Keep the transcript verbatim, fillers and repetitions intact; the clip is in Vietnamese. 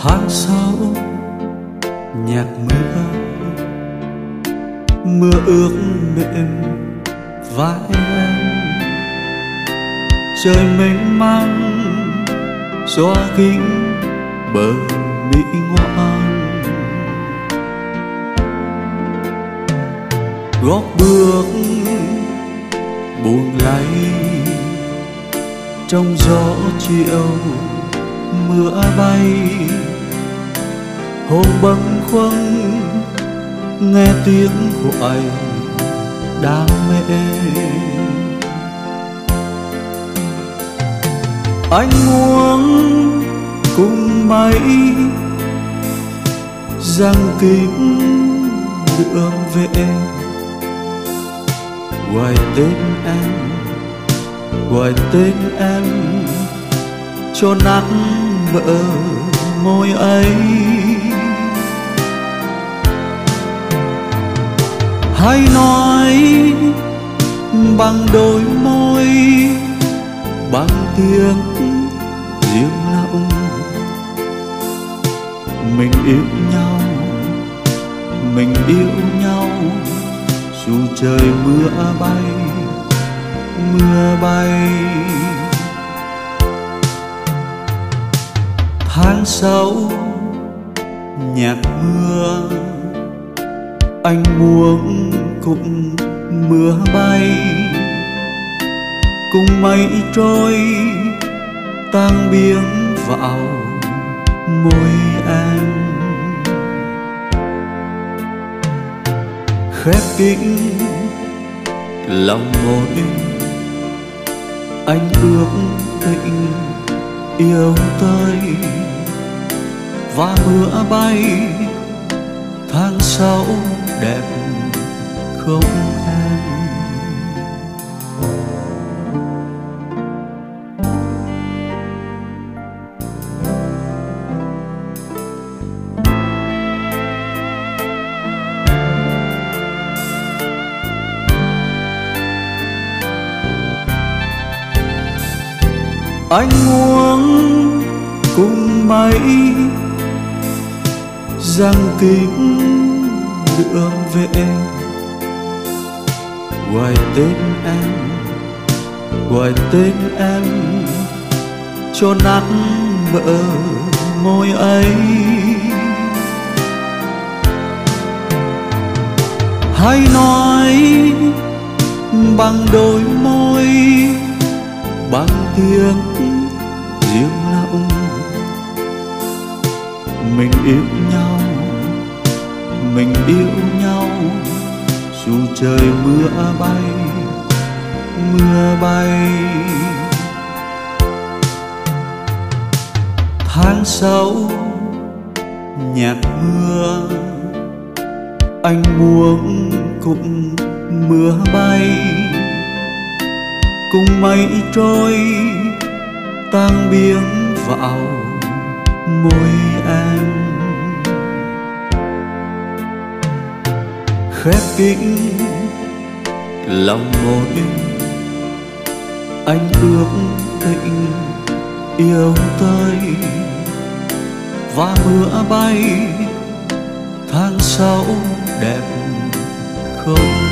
Tháng sáu nhạt mưa, mưa ướt mềm vai em. Trời mênh mang xóa kín bờ mỹ ngoan, gót bước buồn lay trong gió chiều mưa bay. Hồn bâng khuâng nghe tiếng gọi đam mê. Anh muốn cùng mây giăng kín đường về, gọi tên em, gọi tên em cho nắng mở môi ấy. Hãy nói bằng đôi môi, bằng tiếng riêng lặng. Mình yêu nhau, mình yêu nhau dù trời mưa bay, mưa bay. Tháng sáu nhạt mưa, anh muốn cùng mưa bay, cùng mây trôi tan biến vào môi em. Khép kín lòng môi, anh ước tình yêu tới và mưa bay. Tháng sáu đẹp không em? Anh muốn cùng mây giăng kín đường về, gọi tên em, gọi tên em cho nắng mở môi ấy. Hãy nói bằng đôi môi, bằng tiếng riêng lặng. Mình yêu nhau, mình yêu nhau dù trời mưa bay, mưa bay. Tháng sáu nhạt mưa, anh muốn cùng mưa bay, cùng mây trôi tan biến vào môi em. Khép kín lòng môi, anh ước tình yêu tới và mưa bay. Tháng sáu đẹp không?